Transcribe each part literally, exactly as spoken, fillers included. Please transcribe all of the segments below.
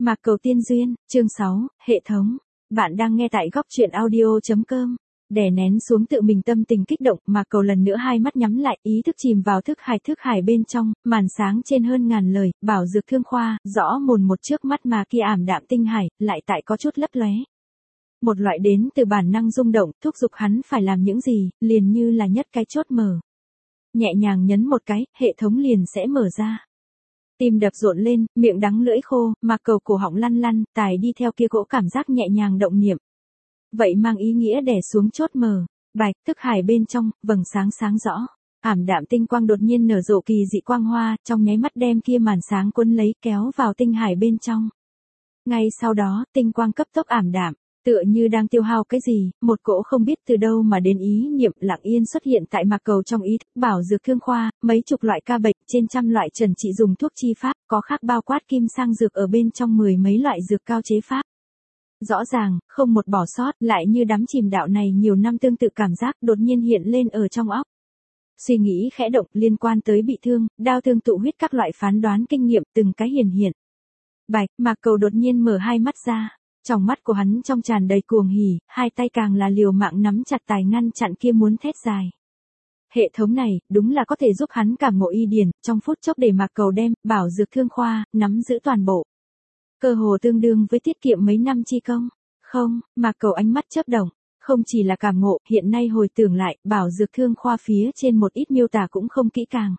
Mạc Cầu Tiên Duyên, chương sáu, hệ thống. Bạn đang nghe tại góc truyện audio chấm com. Đè nén xuống tự mình tâm tình kích động, Mạc Cầu lần nữa hai mắt nhắm lại, ý thức chìm vào thức hải thức hải bên trong, màn sáng trên hơn ngàn lời, bảo dược thương khoa, rõ mồn một trước mắt mà kia ảm đạm tinh hải, lại tại có chút lấp lóe. Một loại đến từ bản năng rung động, thúc giục hắn phải làm những gì, liền như là nhất cái chốt mở. Nhẹ nhàng nhấn một cái, hệ thống liền sẽ mở ra. Tim đập rộn lên, miệng đắng lưỡi khô, Mạc Cầu cổ họng lăn lăn, tài đi theo kia cỗ cảm giác nhẹ nhàng động niệm. Vậy mang ý nghĩa đè xuống chốt mở, bạch, thức hải bên trong, vầng sáng sáng rõ. Ảm đạm tinh quang đột nhiên nở rộ kỳ dị quang hoa, trong nháy mắt đem kia màn sáng cuốn lấy kéo vào tinh hải bên trong. Ngay sau đó, tinh quang cấp tốc ảm đạm. Tựa như đang tiêu hao cái gì, một cỗ không biết từ đâu mà đến ý niệm lặng yên xuất hiện tại Mạc Cầu trong ý thức, bảo dược thương khoa, mấy chục loại ca bệnh, trên trăm loại trần trị dùng thuốc chi pháp, có khác bao quát kim sang dược ở bên trong mười mấy loại dược cao chế pháp. Rõ ràng, không một bỏ sót, lại như đắm chìm đạo này nhiều năm tương tự cảm giác đột nhiên hiện lên ở trong óc. Suy nghĩ khẽ động liên quan tới bị thương, đau thương tụ huyết các loại phán đoán kinh nghiệm từng cái hiển hiện. Bạch, Mạc Cầu đột nhiên mở hai mắt ra. Trong mắt của hắn trong tràn đầy cuồng hỉ, hai tay càng là liều mạng nắm chặt tài ngăn chặn kia muốn thét dài. Hệ thống này, đúng là có thể giúp hắn cảm ngộ y điển, trong phút chốc để Mạc Cầu đem, bảo dược thương khoa, nắm giữ toàn bộ. Cơ hồ tương đương với tiết kiệm mấy năm chi công. Không, Mạc Cầu ánh mắt chớp động, không chỉ là cảm ngộ, hiện nay hồi tưởng lại, bảo dược thương khoa phía trên một ít miêu tả cũng không kỹ càng.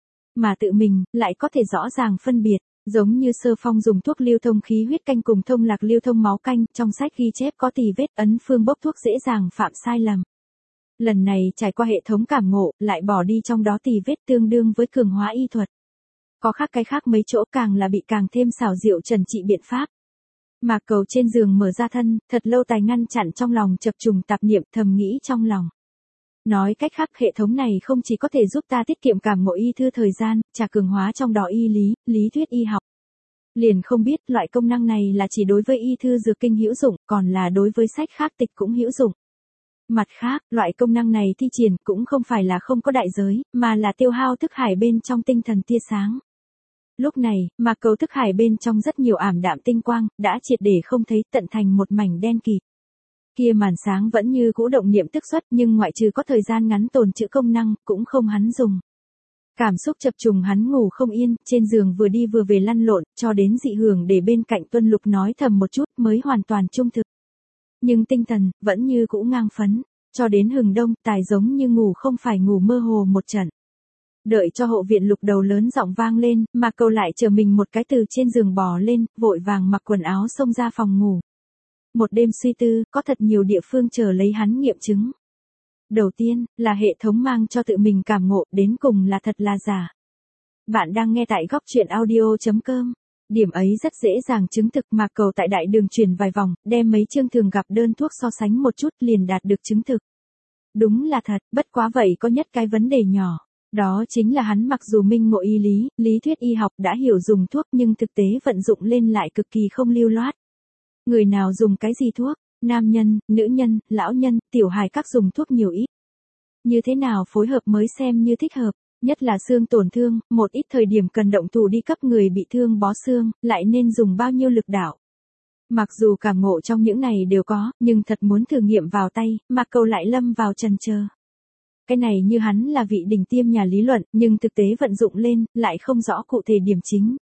Mà tự mình, lại có thể rõ ràng phân biệt. Giống như Sơ Phong dùng thuốc lưu thông khí huyết canh cùng thông lạc lưu thông máu canh, trong sách ghi chép có tì vết, ấn phương bốc thuốc dễ dàng phạm sai lầm. Lần này trải qua hệ thống cảm ngộ, lại bỏ đi trong đó tì vết tương đương với cường hóa y thuật. Có khác cái khác mấy chỗ càng là bị càng thêm xảo diệu trần trị biện pháp. Mạc Cầu trên giường mở ra thân, thật lâu tài ngăn chặn trong lòng chập trùng tạp niệm thầm nghĩ trong lòng. Nói cách khác hệ thống này không chỉ có thể giúp ta tiết kiệm cảm ngộ y thư thời gian, trả cường hóa trong đó y lý, lý thuyết y học. Liền không biết loại công năng này là chỉ đối với y thư dược kinh hữu dụng, còn là đối với sách khác tịch cũng hữu dụng. Mặt khác, loại công năng này thi triển cũng không phải là không có đại giới, mà là tiêu hao thức hải bên trong tinh thần tia sáng. Lúc này, Mạc Cầu thức hải bên trong rất nhiều ảm đạm tinh quang, đã triệt để không thấy tận thành một mảnh đen kịt. Kia màn sáng vẫn như cũ động niệm tức xuất nhưng ngoại trừ có thời gian ngắn tồn trữ công năng, cũng không hắn dùng. Cảm xúc chập trùng hắn ngủ không yên, trên giường vừa đi vừa về lăn lộn, cho đến dị hưởng để bên cạnh Tuân Lục nói thầm một chút mới hoàn toàn trung thực. Nhưng tinh thần, vẫn như cũ ngang phấn, cho đến hừng đông, tài giống như ngủ không phải ngủ mơ hồ một trận. Đợi cho hộ viện Lục đầu lớn giọng vang lên, Mạc Cầu lại chờ mình một cái từ trên giường bò lên, vội vàng mặc quần áo xông ra phòng ngủ. Một đêm suy tư, có thật nhiều địa phương chờ lấy hắn nghiệm chứng. Đầu tiên, là hệ thống mang cho tự mình cảm ngộ, đến cùng là thật là giả. Bạn đang nghe tại góc truyện audio chấm com. Điểm ấy rất dễ dàng chứng thực. Mạc Cầu tại đại đường chuyển vài vòng, đem mấy chương thường gặp đơn thuốc so sánh một chút liền đạt được chứng thực. Đúng là thật, bất quá vậy có nhất cái vấn đề nhỏ. Đó chính là hắn mặc dù minh ngộ y lý, lý thuyết y học đã hiểu dùng thuốc nhưng thực tế vận dụng lên lại cực kỳ không lưu loát. Người nào dùng cái gì thuốc, nam nhân, nữ nhân, lão nhân, tiểu hài các dùng thuốc nhiều ít. Như thế nào phối hợp mới xem như thích hợp, nhất là xương tổn thương, một ít thời điểm cần động thủ đi cấp người bị thương bó xương, lại nên dùng bao nhiêu lực đạo. Mặc dù cảm ngộ trong những này đều có, nhưng thật muốn thử nghiệm vào tay, Mạc Cầu lại lâm vào trần chờ. Cái này như hắn là vị đỉnh tiêm nhà lý luận, nhưng thực tế vận dụng lên, lại không rõ cụ thể điểm chính.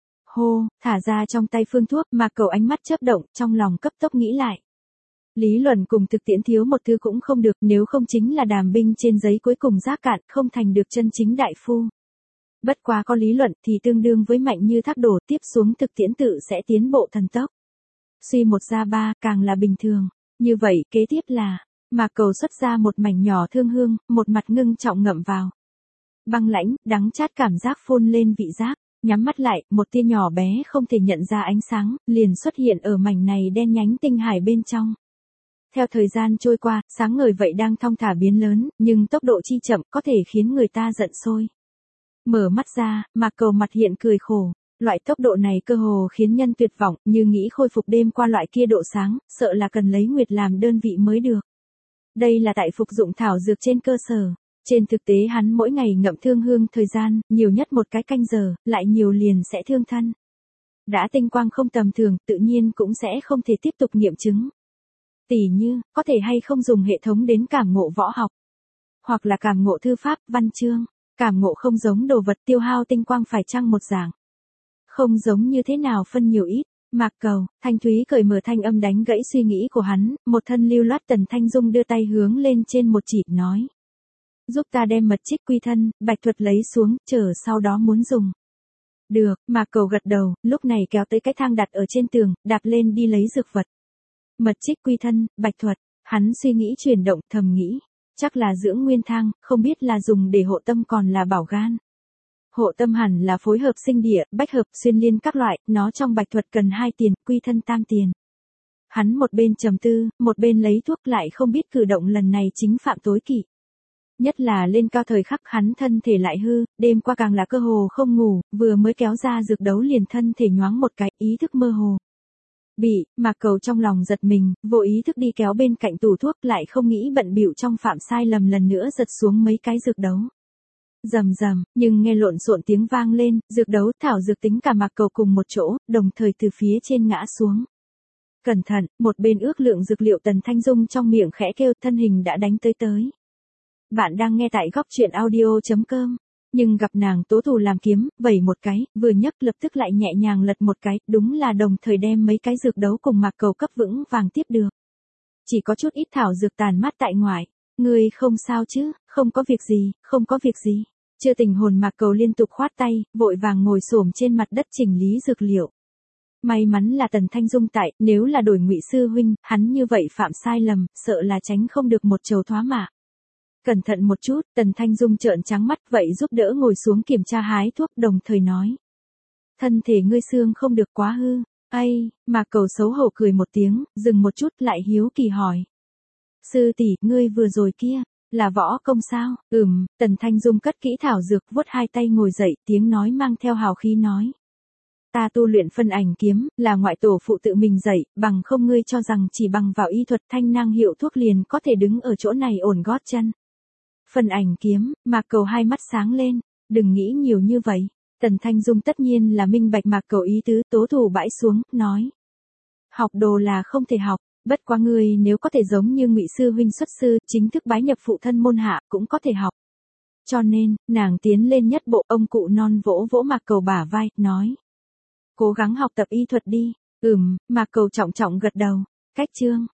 Hô, thả ra trong tay phương thuốc, Mạc Cầu ánh mắt chớp động, trong lòng cấp tốc nghĩ lại. Lý luận cùng thực tiễn thiếu một thứ cũng không được, nếu không chính là đàm binh trên giấy cuối cùng rác cạn, không thành được chân chính đại phu. Bất quá có lý luận thì tương đương với mạnh như thác đổ, tiếp xuống thực tiễn tự sẽ tiến bộ thần tốc. Suy một ra ba, càng là bình thường. Như vậy, kế tiếp là, Mạc Cầu xuất ra một mảnh nhỏ thương hương, một mặt ngưng trọng ngậm vào. Băng lãnh, đắng chát cảm giác phun lên vị giác. Nhắm mắt lại, một tia nhỏ bé không thể nhận ra ánh sáng, liền xuất hiện ở mảnh này đen nhánh tinh hải bên trong. Theo thời gian trôi qua, sáng ngời vậy đang thong thả biến lớn, nhưng tốc độ chi chậm có thể khiến người ta giận sôi. Mở mắt ra, Mạc Cầu mặt hiện cười khổ. Loại tốc độ này cơ hồ khiến nhân tuyệt vọng, như nghĩ khôi phục đêm qua loại kia độ sáng, sợ là cần lấy nguyệt làm đơn vị mới được. Đây là tại phục dụng thảo dược trên cơ sở. Trên thực tế hắn mỗi ngày ngậm thương hương thời gian, nhiều nhất một cái canh giờ, lại nhiều liền sẽ thương thân. Đã tinh quang không tầm thường, tự nhiên cũng sẽ không thể tiếp tục nghiệm chứng. Tỉ như, có thể hay không dùng hệ thống đến cảm ngộ võ học. Hoặc là cảm ngộ thư pháp, văn chương. Cảm ngộ không giống đồ vật tiêu hao tinh quang phải chăng một dạng. Không giống như thế nào phân nhiều ít. Mạc Cầu, Thanh Thúy cởi mở thanh âm đánh gãy suy nghĩ của hắn, một thân lưu loát Tần Thanh Dung đưa tay hướng lên trên một chỉ, nói. Giúp ta đem mật trích quy thân, bạch thuật lấy xuống, chờ sau đó muốn dùng. Được, Mạc Cầu gật đầu, lúc này kéo tới cái thang đặt ở trên tường, đạp lên đi lấy dược vật. Mật trích quy thân, bạch thuật, hắn suy nghĩ chuyển động, thầm nghĩ. Chắc là dưỡng nguyên thang, không biết là dùng để hộ tâm còn là bảo gan. Hộ tâm hẳn là phối hợp sinh địa, bách hợp, xuyên liên các loại, nó trong bạch thuật cần hai tiền, quy thân tam tiền. Hắn một bên trầm tư, một bên lấy thuốc lại không biết cử động lần này chính phạm tối kỵ. Nhất là lên cao thời khắc hắn thân thể lại hư, đêm qua càng là cơ hồ không ngủ, vừa mới kéo ra dược đấu liền thân thể nhoáng một cái, ý thức mơ hồ. Bị, Mạc Cầu trong lòng giật mình, vô ý thức đi kéo bên cạnh tủ thuốc lại không nghĩ bận bịu trong phạm sai lầm lần nữa giật xuống mấy cái dược đấu. Rầm rầm, nhưng nghe lộn xộn tiếng vang lên, dược đấu, thảo dược tính cả Mạc Cầu cùng một chỗ, đồng thời từ phía trên ngã xuống. Cẩn thận, một bên ước lượng dược liệu Tần Thanh Dung trong miệng khẽ kêu, thân hình đã đánh tới tới. Bạn đang nghe tại góc truyện audio chấm com. Nhưng gặp nàng tố thủ làm kiếm, vẩy một cái, vừa nhấc lập tức lại nhẹ nhàng lật một cái, đúng là đồng thời đem mấy cái dược đấu cùng Mạc Cầu cấp vững vàng tiếp được. Chỉ có chút ít thảo dược tàn mát tại ngoài. Ngươi không sao chứ, không có việc gì, không có việc gì. Chưa tình hồn Mạc Cầu liên tục khoát tay, vội vàng ngồi xổm trên mặt đất chỉnh lý dược liệu. May mắn là Tần Thanh Dung tại, nếu là đổi Ngụy sư huynh, hắn như vậy phạm sai lầm, sợ là tránh không được một trầu thoá mạ. Cẩn thận một chút, Tần Thanh Dung trợn trắng mắt vậy giúp đỡ ngồi xuống kiểm tra hái thuốc đồng thời nói. Thân thể ngươi xương không được quá hư, ai, Mạc Cầu xấu hổ cười một tiếng, dừng một chút lại hiếu kỳ hỏi. Sư tỷ, ngươi vừa rồi kia, là võ công sao? Ừm, Tần Thanh Dung cất kỹ thảo dược vuốt hai tay ngồi dậy tiếng nói mang theo hào khí nói. Ta tu luyện phân ảnh kiếm, là ngoại tổ phụ tự mình dạy, bằng không ngươi cho rằng chỉ bằng vào y thuật thanh năng hiệu thuốc liền có thể đứng ở chỗ này ổn gót chân. Phân ảnh kiếm, Mạc Cầu hai mắt sáng lên, đừng nghĩ nhiều như vậy. Tần Thanh Dung tất nhiên là minh bạch Mạc Cầu ý tứ, tố thủ bãi xuống, nói. Học đồ là không thể học, bất quá ngươi nếu có thể giống như Ngụy sư huynh xuất sư, chính thức bái nhập phụ thân môn hạ, cũng có thể học. Cho nên, nàng tiến lên nhất bộ, ông cụ non vỗ vỗ Mạc Cầu bả vai, nói. Cố gắng học tập y thuật đi, ừm, Mạc Cầu trọng trọng gật đầu, cách chương.